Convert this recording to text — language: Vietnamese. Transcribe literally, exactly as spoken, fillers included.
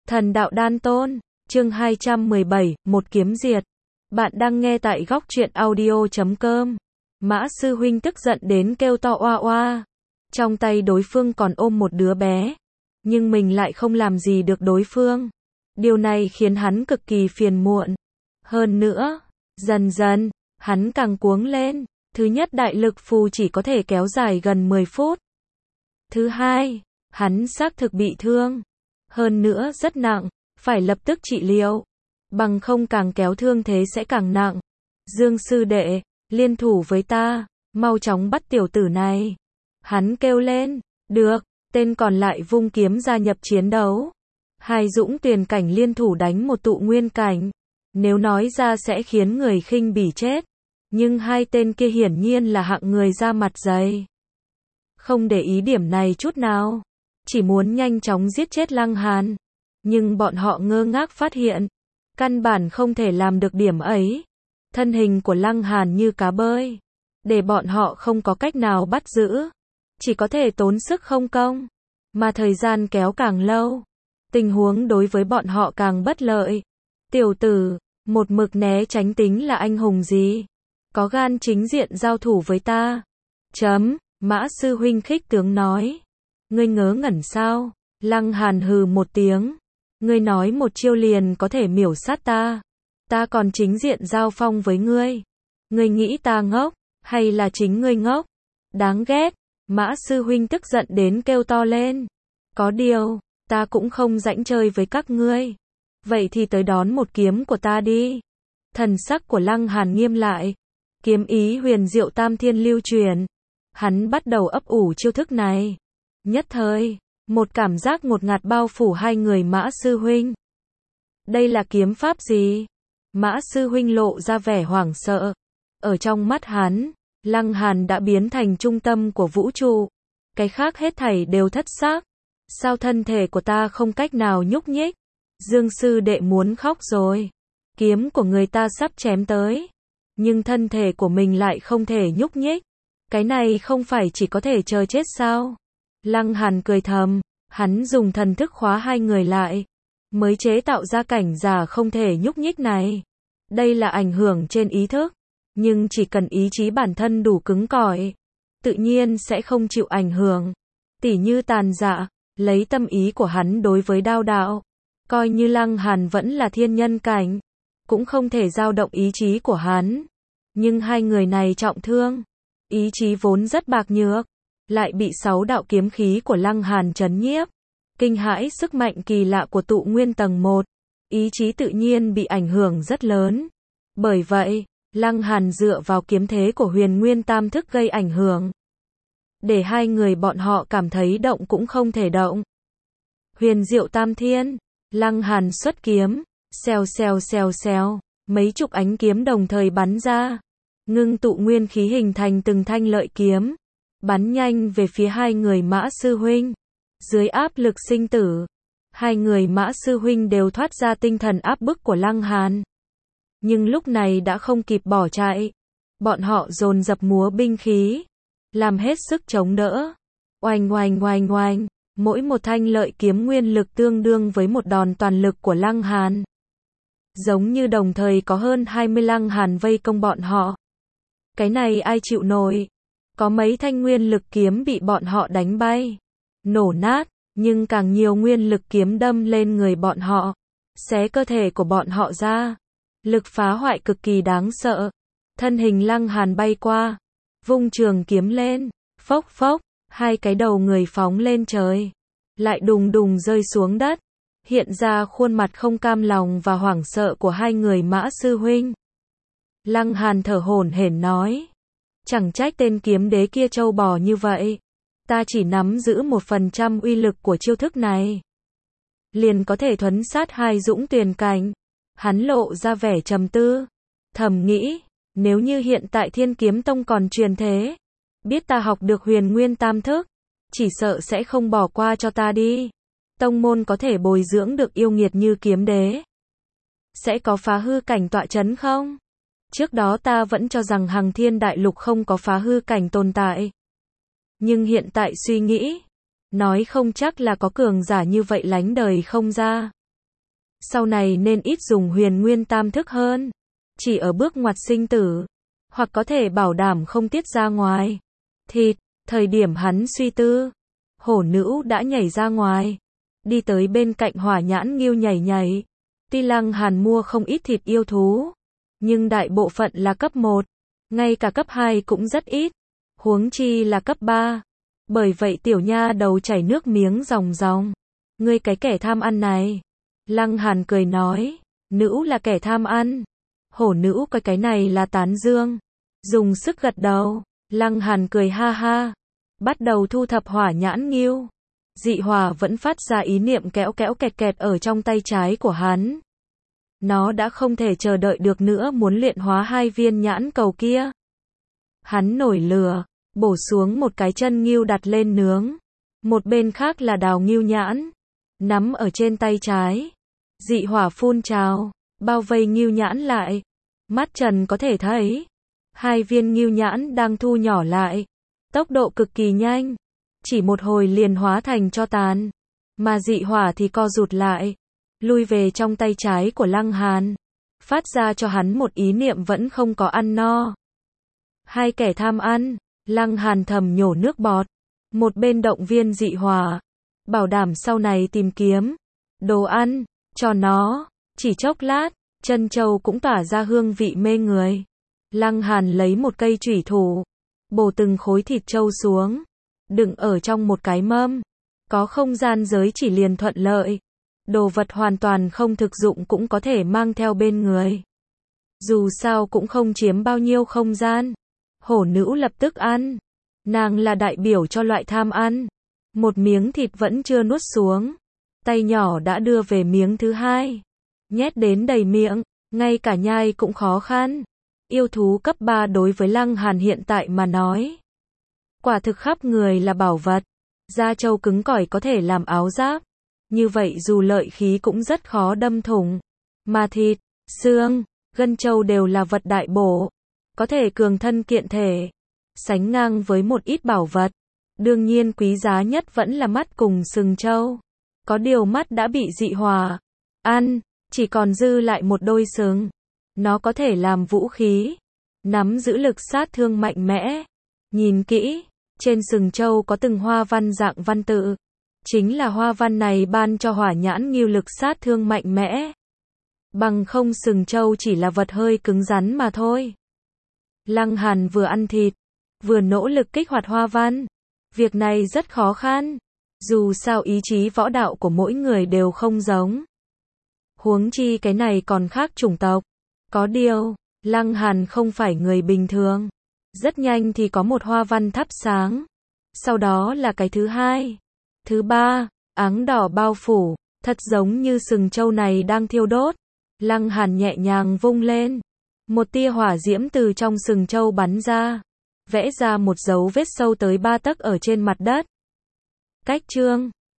Thần đạo đan tôn, chương hai trăm mười bảy, một kiếm diệt. Bạn đang nghe tại góc truyện audio chấm com. Mã sư huynh tức giận đến kêu to oa oa. Trong tay đối phương còn ôm một đứa bé. Nhưng mình lại không làm gì được đối phương. Điều này khiến hắn cực kỳ phiền muộn. Hơn nữa, dần dần, hắn càng cuống lên. Thứ nhất, đại lực phù chỉ có thể kéo dài gần mười phút. Thứ hai, hắn xác thực bị thương. Hơn nữa rất nặng, phải lập tức trị liệu. Bằng không càng kéo thương thế sẽ càng nặng. Dương sư đệ, liên thủ với ta, mau chóng bắt tiểu tử này. Hắn kêu lên, được, tên còn lại vung kiếm gia nhập chiến đấu. Hai dũng tuyền cảnh liên thủ đánh một tụ nguyên cảnh. Nếu nói ra sẽ khiến người khinh bỉ chết. Nhưng hai tên kia hiển nhiên là hạng người da mặt dày. Không để ý điểm này chút nào. Chỉ muốn nhanh chóng giết chết Lăng Hàn. Nhưng bọn họ ngơ ngác phát hiện. Căn bản không thể làm được điểm ấy. Thân hình của Lăng Hàn như cá bơi. Để bọn họ không có cách nào bắt giữ. Chỉ có thể tốn sức không công. Mà thời gian kéo càng lâu. Tình huống đối với bọn họ càng bất lợi. Tiểu tử, một mực né tránh tính là anh hùng gì? Có gan chính diện giao thủ với ta. Chấm, Mã sư huynh khích tướng nói. Ngươi ngớ ngẩn sao? Lăng Hàn hừ một tiếng. Ngươi nói một chiêu liền có thể miểu sát ta. Ta còn chính diện giao phong với ngươi. Ngươi nghĩ ta ngốc, hay là chính ngươi ngốc? Đáng ghét. Mã sư huynh tức giận đến kêu to lên. Có điều, ta cũng không rảnh chơi với các ngươi. Vậy thì tới đón một kiếm của ta đi. Thần sắc của Lăng Hàn nghiêm lại. Kiếm ý huyền diệu tam thiên lưu truyền. Hắn bắt đầu ấp ủ chiêu thức này. Nhất thời, một cảm giác ngột ngạt bao phủ hai người Mã sư huynh. Đây là kiếm pháp gì? Mã sư huynh lộ ra vẻ hoảng sợ. Ở trong mắt hắn, Lăng Hàn đã biến thành trung tâm của vũ trụ. Cái khác hết thảy đều thất xác. Sao thân thể của ta không cách nào nhúc nhích? Dương sư đệ muốn khóc rồi. Kiếm của người ta sắp chém tới. Nhưng thân thể của mình lại không thể nhúc nhích. Cái này không phải chỉ có thể chờ chết sao? Lăng Hàn cười thầm, hắn dùng thần thức khóa hai người lại, mới chế tạo ra cảnh giả không thể nhúc nhích này. Đây là ảnh hưởng trên ý thức, nhưng chỉ cần ý chí bản thân đủ cứng cỏi, tự nhiên sẽ không chịu ảnh hưởng. Tỉ như Tàn Dạ, lấy tâm ý của hắn đối với đao đạo, coi như Lăng Hàn vẫn là thiên nhân cảnh, cũng không thể dao động ý chí của hắn. Nhưng hai người này trọng thương, ý chí vốn rất bạc nhược, lại bị sáu đạo kiếm khí của Lăng Hàn trấn nhiếp. Kinh hãi sức mạnh kỳ lạ của tụ nguyên tầng một, ý chí tự nhiên bị ảnh hưởng rất lớn. Bởi vậy, Lăng Hàn dựa vào kiếm thế của huyền nguyên tam thức gây ảnh hưởng. Để hai người bọn họ cảm thấy động cũng không thể động. Huyền diệu tam thiên, Lăng Hàn xuất kiếm, xèo xèo xèo xèo, mấy chục ánh kiếm đồng thời bắn ra. Ngưng tụ nguyên khí hình thành từng thanh lợi kiếm. Bắn nhanh về phía hai người Mã sư huynh. Dưới áp lực sinh tử, hai người Mã sư huynh đều thoát ra tinh thần áp bức của Lăng Hàn. Nhưng lúc này đã không kịp bỏ chạy. Bọn họ dồn dập múa binh khí, làm hết sức chống đỡ. Oanh oanh oanh oanh, mỗi một thanh lợi kiếm nguyên lực tương đương với một đòn toàn lực của Lăng Hàn. Giống như đồng thời có hơn hai mươi Lăng Hàn vây công bọn họ. Cái này ai chịu nổi? Có mấy thanh nguyên lực kiếm bị bọn họ đánh bay, nổ nát, nhưng càng nhiều nguyên lực kiếm đâm lên người bọn họ, xé cơ thể của bọn họ ra. Lực phá hoại cực kỳ đáng sợ. Thân hình Lăng Hàn bay qua, vung trường kiếm lên, phốc phốc, hai cái đầu người phóng lên trời, lại đùng đùng rơi xuống đất. Hiện ra khuôn mặt không cam lòng và hoảng sợ của hai người Mã sư huynh. Lăng Hàn thở hổn hển nói. Chẳng trách tên kiếm đế kia trâu bò như vậy. Ta chỉ nắm giữ một phần trăm uy lực của chiêu thức này, liền có thể thuấn sát hai dũng tuyền cảnh. Hắn lộ ra vẻ trầm tư. Thầm nghĩ, nếu như hiện tại Thiên Kiếm Tông còn truyền thế, biết ta học được huyền nguyên tam thức, chỉ sợ sẽ không bỏ qua cho ta đi. Tông môn có thể bồi dưỡng được yêu nghiệt như kiếm đế. Sẽ có phá hư cảnh tọa chấn không? Trước đó ta vẫn cho rằng Hằng Thiên Đại Lục không có phá hư cảnh tồn tại. Nhưng hiện tại suy nghĩ, nói không chắc là có cường giả như vậy lánh đời không ra. sau này nên ít dùng huyền nguyên tam thức hơn. Chỉ ở bước ngoặt sinh tử, hoặc có thể bảo đảm không tiết ra ngoài. Thịt, thời điểm hắn suy tư, hổ nữ đã nhảy ra ngoài, đi tới bên cạnh Hỏa Nhãn Ngưu nhảy nhảy. Tuy Lăng Hàn mua không ít thịt yêu thú, nhưng đại bộ phận là cấp một, ngay cả cấp hai cũng rất ít, huống chi là cấp ba. Bởi vậy tiểu nha đầu chảy nước miếng ròng ròng. Ngươi cái kẻ tham ăn này. Lăng Hàn cười nói, nữ là kẻ tham ăn. Hổ nữ coi cái này là tán dương, dùng sức gật đầu. Lăng Hàn cười ha ha, bắt đầu thu thập Hỏa Nhãn Ngưu. Dị hỏa vẫn phát ra ý niệm kéo kéo kẹt kẹt ở trong tay trái của hắn. Nó đã không thể chờ đợi được nữa, muốn luyện hóa hai viên nhãn cầu kia. Hắn nổi lửa, bổ xuống một cái chân ngưu đặt lên nướng. Một bên khác là đào ngưu nhãn, nắm ở trên tay trái. Dị hỏa phun trào, bao vây ngưu nhãn lại. Mắt trần có thể thấy, hai viên ngưu nhãn đang thu nhỏ lại. Tốc độ cực kỳ nhanh, chỉ một hồi liền hóa thành tro tàn. Mà dị hỏa thì co rụt lại, lui về trong tay trái của Lăng Hàn, phát ra cho hắn một ý niệm vẫn không có ăn no. Hai kẻ tham ăn, Lăng Hàn thầm nhổ nước bọt, một bên động viên dị hỏa, bảo đảm sau này tìm kiếm đồ ăn cho nó. Chỉ chốc lát, chân châu cũng tỏa ra hương vị mê người. Lăng Hàn lấy một cây chủy thủ, bổ từng khối thịt châu xuống, đựng ở trong một cái mâm. Có không gian giới chỉ liền thuận lợi. Đồ vật hoàn toàn không thực dụng cũng có thể mang theo bên người. Dù sao cũng không chiếm bao nhiêu không gian. Hổ nữ lập tức ăn. Nàng là đại biểu cho loại tham ăn. Một miếng thịt vẫn chưa nuốt xuống, tay nhỏ đã đưa về miếng thứ hai, nhét đến đầy miệng, ngay cả nhai cũng khó khăn. Yêu thú cấp ba đối với Lăng Hàn hiện tại mà nói, quả thực khắp người là bảo vật. Da trâu cứng cỏi có thể làm áo giáp, như vậy dù lợi khí cũng rất khó đâm thủng. Mà thịt, xương, gân trâu đều là vật đại bổ, có thể cường thân kiện thể, sánh ngang với một ít bảo vật. Đương nhiên quý giá nhất vẫn là mắt cùng sừng trâu. Có điều mắt đã bị dị hỏa ăn, chỉ còn dư lại một đôi sừng. Nó có thể làm vũ khí, nắm giữ lực sát thương mạnh mẽ. Nhìn kỹ, trên sừng trâu có từng hoa văn dạng văn tự. Chính là hoa văn này ban cho Hỏa Nhãn Ngưu lực sát thương mạnh mẽ. Bằng không sừng trâu chỉ là vật hơi cứng rắn mà thôi. Lăng Hàn vừa ăn thịt, vừa nỗ lực kích hoạt hoa văn. Việc này rất khó khăn. Dù sao ý chí võ đạo của mỗi người đều không giống. Huống chi cái này còn khác chủng tộc. Có điều, Lăng Hàn không phải người bình thường. Rất nhanh thì có một hoa văn thắp sáng. Sau đó là cái thứ hai, thứ ba, áng đỏ bao phủ, thật giống như sừng trâu này đang thiêu đốt. Lăng Hàn nhẹ nhàng vung lên, một tia hỏa diễm từ trong sừng trâu bắn ra, vẽ ra một dấu vết sâu tới ba tấc ở trên mặt đất. Cách chương